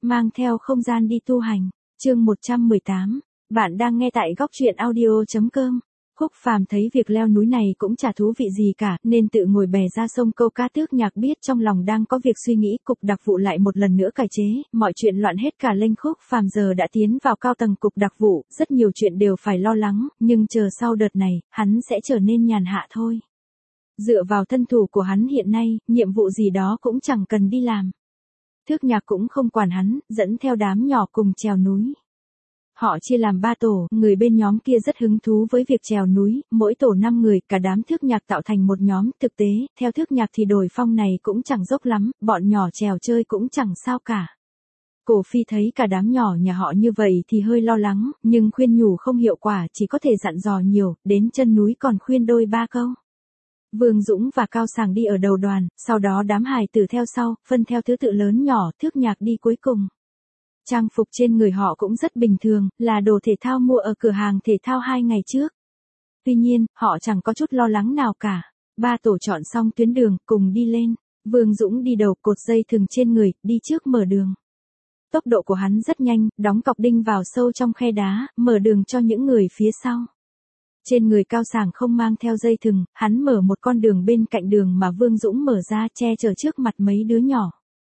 mang theo không gian đi tu hành. Chương 118. Bạn đang nghe tại góc truyện audio.com. Khúc Phàm thấy việc leo núi này cũng chả thú vị gì cả, nên tự ngồi bè ra sông câu cá. Tước Nhạc biết trong lòng đang có việc suy nghĩ, cục đặc vụ lại một lần nữa cải chế, mọi chuyện loạn hết cả lên. Khúc Phàm giờ đã tiến vào cao tầng cục đặc vụ, rất nhiều chuyện đều phải lo lắng, nhưng chờ sau đợt này, hắn sẽ trở nên nhàn hạ thôi. Dựa vào thân thủ của hắn hiện nay, nhiệm vụ gì đó cũng chẳng cần đi làm. Tước Nhạc cũng không quản hắn, dẫn theo đám nhỏ cùng trèo núi. Họ chia làm 3 tổ, người bên nhóm kia rất hứng thú với việc trèo núi, mỗi tổ 5 người, cả đám Tước Nhạc tạo thành một nhóm. Thực tế, theo Tước Nhạc thì đồi phong này cũng chẳng dốc lắm, bọn nhỏ trèo chơi cũng chẳng sao cả. Cổ Phi thấy cả đám nhỏ nhà họ như vậy thì hơi lo lắng, nhưng khuyên nhủ không hiệu quả, chỉ có thể dặn dò nhiều, đến chân núi còn khuyên đôi ba câu. Vương Dũng và Cao Sàng đi ở đầu đoàn, sau đó đám hài tử theo sau, phân theo thứ tự lớn nhỏ. Tước Nhạc đi cuối cùng. Trang phục trên người họ cũng rất bình thường, là đồ thể thao mua ở cửa hàng thể thao 2 ngày trước. Tuy nhiên, họ chẳng có chút lo lắng nào cả. 3 tổ chọn xong tuyến đường, cùng đi lên. Vương Dũng đi đầu, cột dây thừng trên người, đi trước mở đường. Tốc độ của hắn rất nhanh, đóng cọc đinh vào sâu trong khe đá, mở đường cho những người phía sau. Trên người Cao Sàng không mang theo dây thừng, hắn mở một con đường bên cạnh đường mà Vương Dũng mở ra, che chở trước mặt mấy đứa nhỏ.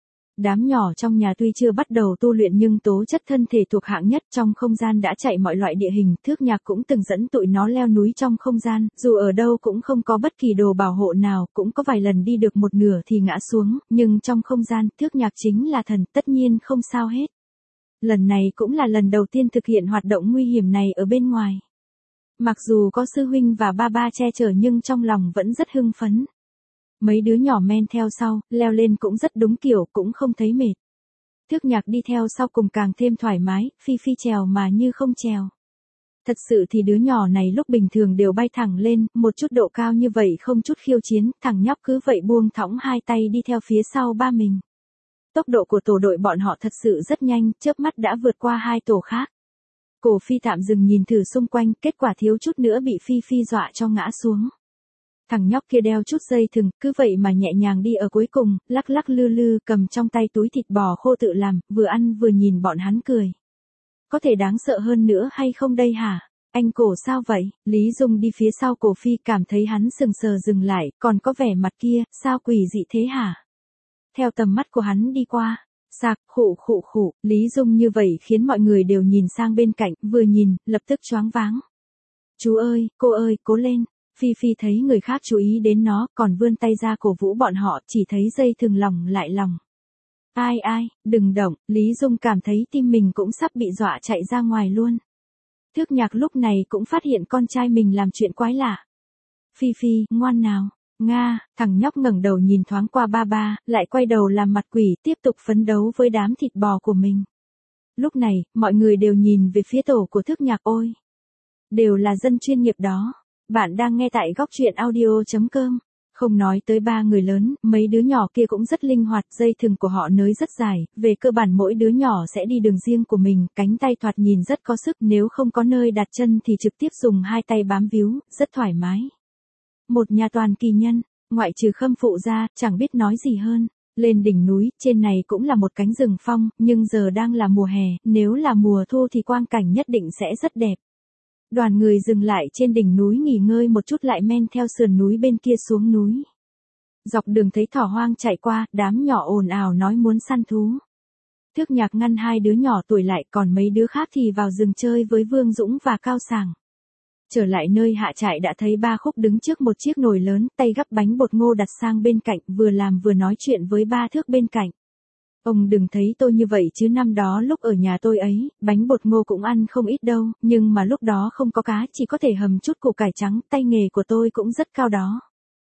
Đám nhỏ trong nhà tuy chưa bắt đầu tu luyện nhưng tố chất thân thể thuộc hạng nhất, trong không gian đã chạy mọi loại địa hình. Tước Nhạc cũng từng dẫn tụi nó leo núi trong không gian, dù ở đâu cũng không có bất kỳ đồ bảo hộ nào, cũng có vài lần đi được một nửa thì ngã xuống, nhưng trong không gian, Tước Nhạc chính là thần, tất nhiên không sao hết. Lần này cũng là lần đầu tiên thực hiện hoạt động nguy hiểm này ở bên ngoài. Mặc dù có sư huynh và ba ba che chở nhưng trong lòng vẫn rất hưng phấn. Mấy đứa nhỏ men theo sau, leo lên cũng rất đúng kiểu, cũng không thấy mệt. Tước Nhạc đi theo sau cùng càng thêm thoải mái, Phi Phi trèo mà như không trèo. Thật sự thì đứa nhỏ này lúc bình thường đều bay thẳng lên, một chút độ cao như vậy không chút khiêu chiến, thằng nhóc cứ vậy buông thõng hai tay đi theo phía sau ba mình. Tốc độ của tổ đội bọn họ thật sự rất nhanh, chớp mắt đã vượt qua 2 tổ khác. Cổ Phi tạm dừng nhìn thử xung quanh, kết quả thiếu chút nữa bị Phi Phi dọa cho ngã xuống. Thằng nhóc kia đeo chút dây thừng, cứ vậy mà nhẹ nhàng đi ở cuối cùng, lắc lắc lư lư, cầm trong tay túi thịt bò khô tự làm, vừa ăn vừa nhìn bọn hắn cười. Có thể đáng sợ hơn nữa hay không đây hả? Anh Cổ sao vậy? Lý Dung đi phía sau Cổ Phi, cảm thấy hắn sừng sờ dừng lại, còn có vẻ mặt kia, sao quỷ dị thế hả? Theo tầm mắt của hắn đi qua. Sạc, khụ khụ khụ, Lý Dung như vậy khiến mọi người đều nhìn sang bên cạnh, vừa nhìn, lập tức choáng váng. Chú ơi, cô ơi, cố lên. Phi Phi thấy người khác chú ý đến nó, còn vươn tay ra cổ vũ bọn họ, chỉ thấy dây thừng lỏng lại lòng. Ai, đừng động, Lý Dung cảm thấy tim mình cũng sắp bị dọa chạy ra ngoài luôn. Tước Nhạc lúc này cũng phát hiện con trai mình làm chuyện quái lạ. Phi Phi, ngoan nào. Nga, thằng nhóc ngẩng đầu nhìn thoáng qua ba ba, lại quay đầu làm mặt quỷ, tiếp tục phấn đấu với đám thịt bò của mình. Lúc này, mọi người đều nhìn về phía tổ của Tước Nhạc. Ôi, đều là dân chuyên nghiệp đó. Bạn đang nghe tại góc truyện audio.com. Không nói tới 3 người lớn, mấy đứa nhỏ kia cũng rất linh hoạt, dây thừng của họ nới rất dài, về cơ bản mỗi đứa nhỏ sẽ đi đường riêng của mình, cánh tay thoạt nhìn rất có sức, nếu không có nơi đặt chân thì trực tiếp dùng 2 tay bám víu, rất thoải mái. Một nhà toàn kỳ nhân, ngoại trừ Khâm phụ ra, chẳng biết nói gì hơn. Lên đỉnh núi, trên này cũng là một cánh rừng phong, nhưng giờ đang là mùa hè, nếu là mùa thu thì quang cảnh nhất định sẽ rất đẹp. Đoàn người dừng lại trên đỉnh núi nghỉ ngơi một chút lại men theo sườn núi bên kia xuống núi. Dọc đường thấy thỏ hoang chạy qua, đám nhỏ ồn ào nói muốn săn thú. Tước Nhạc ngăn 2 đứa nhỏ tuổi lại, còn mấy đứa khác thì vào rừng chơi với Vương Dũng và Cao Sàng. Trở lại nơi hạ trại đã thấy ba Khúc đứng trước một chiếc nồi lớn, tay gắp bánh bột ngô đặt sang bên cạnh, vừa làm vừa nói chuyện với ba Thước bên cạnh. Ông đừng thấy tôi như vậy chứ năm đó lúc ở nhà tôi ấy, bánh bột ngô cũng ăn không ít đâu, nhưng mà lúc đó không có cá, chỉ có thể hầm chút củ cải trắng, tay nghề của tôi cũng rất cao đó.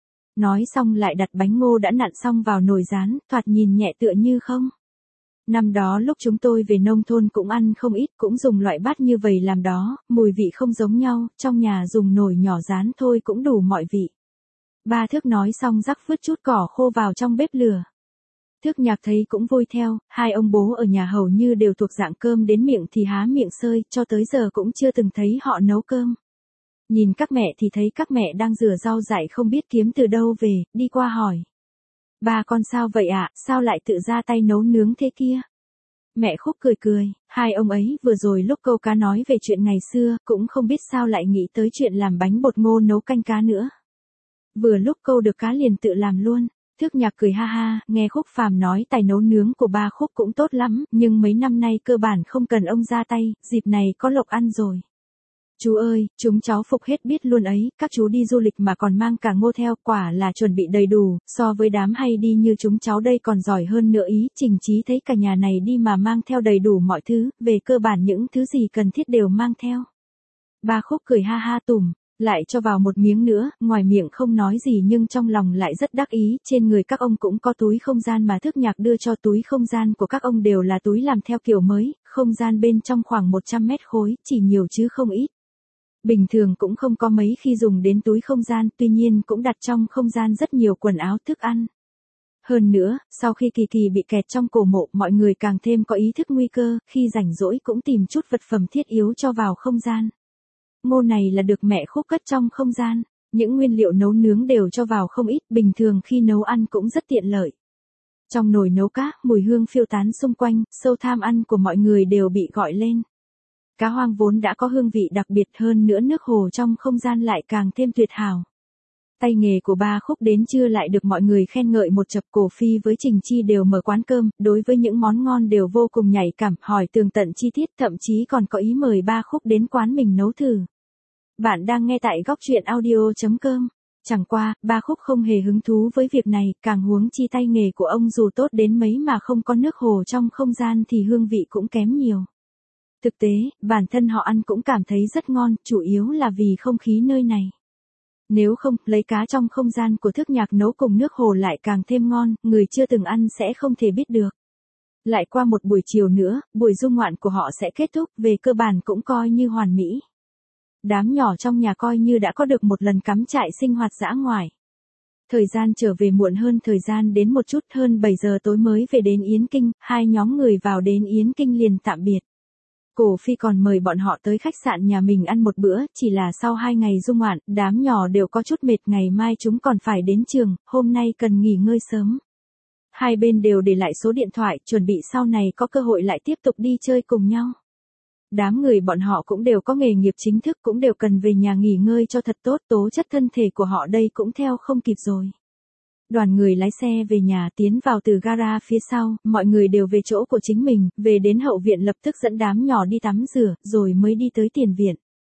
Nói xong lại đặt bánh ngô đã nặn xong vào nồi rán, thoạt nhìn nhẹ tựa như không. Năm đó lúc chúng tôi về nông thôn cũng ăn không ít, cũng dùng loại bát như vậy làm đó, mùi vị không giống nhau, trong nhà dùng nồi nhỏ rán thôi cũng đủ mọi vị. Ba Thước nói xong rắc vứt chút cỏ khô vào trong bếp lửa. Tước Nhạc thấy cũng vui theo, 2 ông bố ở nhà hầu như đều thuộc dạng cơm đến miệng thì há miệng sơi, cho tới giờ cũng chưa từng thấy họ nấu cơm. Nhìn các mẹ thì thấy các mẹ đang rửa rau dại không biết kiếm từ đâu về, đi qua hỏi. Ba con sao vậy ạ, sao lại tự ra tay nấu nướng thế kia? Mẹ Khúc cười cười, hai ông ấy vừa rồi lúc câu cá nói về chuyện ngày xưa, cũng không biết sao lại nghĩ tới chuyện làm bánh bột ngô nấu canh cá nữa. Vừa lúc câu được cá liền tự làm luôn. Thước Nhạc cười ha ha, nghe Khúc Phàm nói tài nấu nướng của ba Khúc cũng tốt lắm, nhưng mấy năm nay cơ bản không cần ông ra tay, dịp này có lộc ăn rồi. Chú ơi, chúng cháu phục hết biết luôn ấy, các chú đi du lịch mà còn mang cả ngô theo, quả là chuẩn bị đầy đủ, so với đám hay đi như chúng cháu đây còn giỏi hơn nữa ý, Trình Chí thấy cả nhà này đi mà mang theo đầy đủ mọi thứ, về cơ bản những thứ gì cần thiết đều mang theo. Ba Khúc cười ha ha tủm, lại cho vào một miếng nữa, ngoài miệng không nói gì nhưng trong lòng lại rất đắc ý, trên người các ông cũng có túi không gian mà Thước Nhạc đưa cho, túi không gian của các ông đều là túi làm theo kiểu mới, không gian bên trong khoảng 100 mét khối, chỉ nhiều chứ không ít. Bình thường cũng không có mấy khi dùng đến túi không gian, tuy nhiên cũng đặt trong không gian rất nhiều quần áo thức ăn. Hơn nữa, sau khi Kỳ Kỳ bị kẹt trong cổ mộ, mọi người càng thêm có ý thức nguy cơ, khi rảnh rỗi cũng tìm chút vật phẩm thiết yếu cho vào không gian. Ngô này là được mẹ Khúc cất trong không gian, những nguyên liệu nấu nướng đều cho vào không ít, bình thường khi nấu ăn cũng rất tiện lợi. Trong nồi nấu cá, mùi hương phiêu tán xung quanh, sâu tham ăn của mọi người đều bị gọi lên. Cá hoang vốn đã có hương vị đặc biệt, hơn nữa nước hồ trong không gian lại càng thêm tuyệt hảo. Tay nghề của ba Khúc đến trưa lại được mọi người khen ngợi một chập. Cổ Phi với Trình Chi đều mở quán cơm, đối với những món ngon đều vô cùng nhạy cảm, hỏi tường tận chi tiết, thậm chí còn có ý mời ba Khúc đến quán mình nấu thử. Bạn đang nghe tại góc truyện audio.com. Chẳng qua, ba Khúc không hề hứng thú với việc này, càng huống chi tay nghề của ông dù tốt đến mấy mà không có nước hồ trong không gian thì hương vị cũng kém nhiều. Thực tế, bản thân họ ăn cũng cảm thấy rất ngon, chủ yếu là vì không khí nơi này. Nếu không, lấy cá trong không gian của Thước Nhạc nấu cùng nước hồ lại càng thêm ngon, người chưa từng ăn sẽ không thể biết được. Lại qua một buổi chiều nữa, buổi du ngoạn của họ sẽ kết thúc, về cơ bản cũng coi như hoàn mỹ. Đám nhỏ trong nhà coi như đã có được một lần cắm trại sinh hoạt dã ngoại. Thời gian trở về muộn hơn thời gian đến một chút, hơn 7 giờ tối mới về đến Yến Kinh, hai nhóm người vào đến Yến Kinh liền tạm biệt. Cổ Phi còn mời bọn họ tới khách sạn nhà mình ăn một bữa, chỉ là sau 2 ngày du ngoạn, đám nhỏ đều có chút mệt, ngày mai chúng còn phải đến trường, hôm nay cần nghỉ ngơi sớm. Hai bên đều để lại số điện thoại, chuẩn bị sau này có cơ hội lại tiếp tục đi chơi cùng nhau. Đám người bọn họ cũng đều có nghề nghiệp chính thức, cũng đều cần về nhà nghỉ ngơi cho thật tốt, tố chất thân thể của họ đây cũng theo không kịp rồi. Đoàn người lái xe về nhà, tiến vào từ gara phía sau, mọi người đều về chỗ của chính mình, về đến hậu viện lập tức dẫn đám nhỏ đi tắm rửa, rồi mới đi tới tiền viện.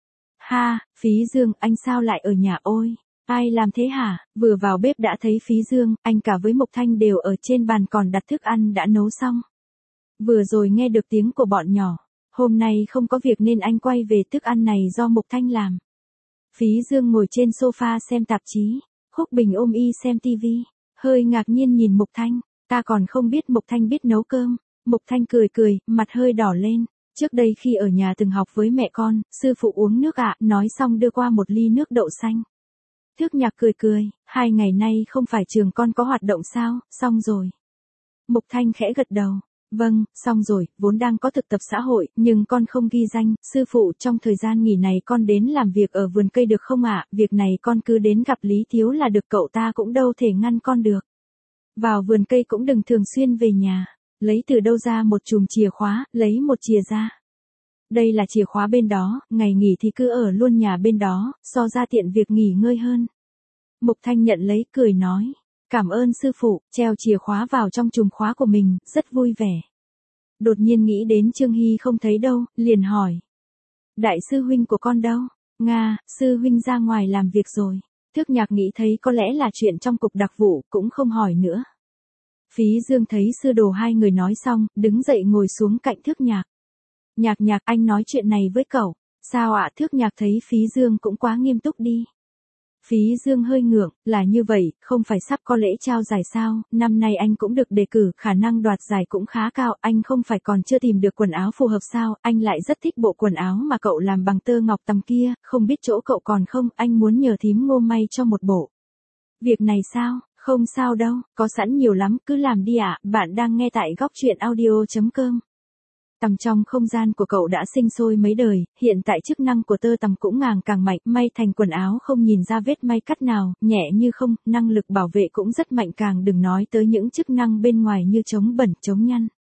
Ha, Phí Dương, anh sao lại ở nhà ôi? Ai làm thế hả? Vừa vào bếp đã thấy Phí Dương, anh cả với Mộc Thanh đều ở trên bàn còn đặt thức ăn đã nấu xong. Vừa rồi nghe được tiếng của bọn nhỏ, hôm nay không có việc nên anh quay về, thức ăn này do Mộc Thanh làm. Phí Dương ngồi trên sofa xem tạp chí. Khúc Bình ôm y xem tivi, hơi ngạc nhiên nhìn Mộc Thanh, ta còn không biết Mộc Thanh biết nấu cơm. Mộc Thanh cười cười, mặt hơi đỏ lên, trước đây khi ở nhà từng học với mẹ con, sư phụ uống nước ạ, nói xong đưa qua một ly nước đậu xanh. Thước Nhạc cười cười, 2 ngày nay không phải trường con có hoạt động sao, xong rồi. Mộc Thanh khẽ gật đầu. Vâng, xong rồi, vốn đang có thực tập xã hội, nhưng con không ghi danh, sư phụ trong thời gian nghỉ này con đến làm việc ở vườn cây được không ạ, việc này con cứ đến gặp Lý Thiếu là được, cậu ta cũng đâu thể ngăn con được. Vào vườn cây cũng đừng thường xuyên về nhà, lấy từ đâu ra một chùm chìa khóa, lấy một chìa ra. Đây là chìa khóa bên đó, ngày nghỉ thì cứ ở luôn nhà bên đó, so ra tiện việc nghỉ ngơi hơn. Mộc Thanh nhận lấy, cười nói. Cảm ơn sư phụ, treo chìa khóa vào trong chùm khóa của mình, rất vui vẻ. Đột nhiên nghĩ đến Trương Hy không thấy đâu, liền hỏi. Đại sư huynh của con đâu? Nga, sư huynh ra ngoài làm việc rồi. Thước Nhạc nghĩ thấy có lẽ là chuyện trong cục đặc vụ, cũng không hỏi nữa. Phí Dương thấy sư đồ hai người nói xong, đứng dậy ngồi xuống cạnh Thước Nhạc. Nhạc, anh nói chuyện này với cậu. Sao ạ? Thước Nhạc thấy Phí Dương cũng quá nghiêm túc đi. Phí Dương hơi ngượng, là như vậy, không phải sắp có lễ trao giải sao, năm nay anh cũng được đề cử, khả năng đoạt giải cũng khá cao, anh không phải còn chưa tìm được quần áo phù hợp sao, anh lại rất thích bộ quần áo mà cậu làm bằng tơ ngọc tầm kia, không biết chỗ cậu còn không, anh muốn nhờ thím Ngô may cho một bộ. Việc này sao, không sao đâu, có sẵn nhiều lắm, cứ làm đi ạ, bạn đang nghe tại góc truyện audio.com. Tầm trong không gian của cậu đã sinh sôi mấy đời, hiện tại chức năng của tơ tằm cũng ngày càng mạnh, may thành quần áo không nhìn ra vết may cắt nào, nhẹ như không, năng lực bảo vệ cũng rất mạnh, càng đừng nói tới những chức năng bên ngoài như chống bẩn, chống nhăn.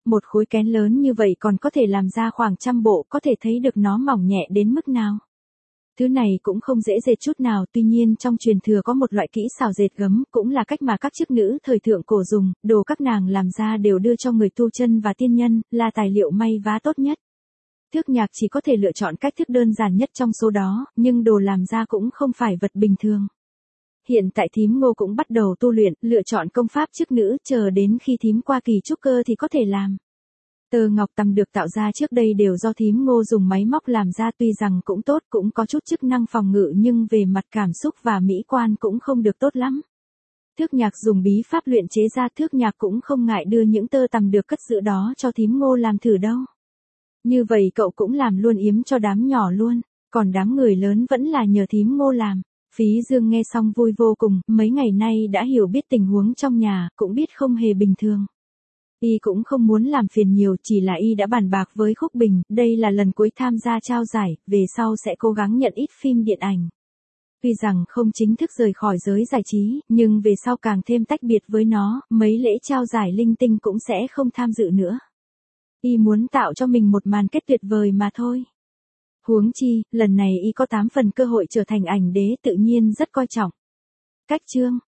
một khối kén lớn như vậy còn có thể làm ra khoảng 100 bộ, có thể thấy được nó mỏng nhẹ đến mức nào. Thứ này cũng không dễ dệt chút nào, tuy nhiên trong truyền thừa có một loại kỹ xảo dệt gấm, cũng là cách mà các chức nữ thời thượng cổ dùng, đồ các nàng làm ra đều đưa cho người tu chân và tiên nhân, là tài liệu may vá tốt nhất. Thước nhạc chỉ có thể lựa chọn cách thức đơn giản nhất trong số đó, nhưng đồ làm ra cũng không phải vật bình thường. Hiện tại thím Ngô cũng bắt đầu tu luyện, lựa chọn công pháp chức nữ, chờ đến khi thím qua kỳ trúc cơ thì có thể làm. Tơ ngọc tằm được tạo ra trước đây đều do thím Ngô dùng máy móc làm ra, tuy rằng cũng tốt, cũng có chút chức năng phòng ngự, nhưng về mặt cảm xúc và mỹ quan cũng không được tốt lắm. Thước nhạc dùng bí pháp luyện chế ra, thước nhạc cũng không ngại đưa những tơ tằm được cất giữ đó cho thím Ngô làm thử đâu. Như vậy cậu cũng làm luôn yếm cho đám nhỏ luôn, còn đám người lớn vẫn là nhờ thím Ngô làm. Phí Dương nghe xong vui vô cùng, mấy ngày nay đã hiểu biết tình huống trong nhà, cũng biết không hề bình thường. Y cũng không muốn làm phiền nhiều, chỉ là y đã bàn bạc với Khúc Bình, đây là lần cuối tham gia trao giải, về sau sẽ cố gắng nhận ít phim điện ảnh. Tuy rằng không chính thức rời khỏi giới giải trí, nhưng về sau càng thêm tách biệt với nó, mấy lễ trao giải linh tinh cũng sẽ không tham dự nữa. Y muốn tạo cho mình một màn kết tuyệt vời mà thôi. Huống chi, lần này y có 8 phần cơ hội trở thành ảnh đế, tự nhiên rất coi trọng. Cách chương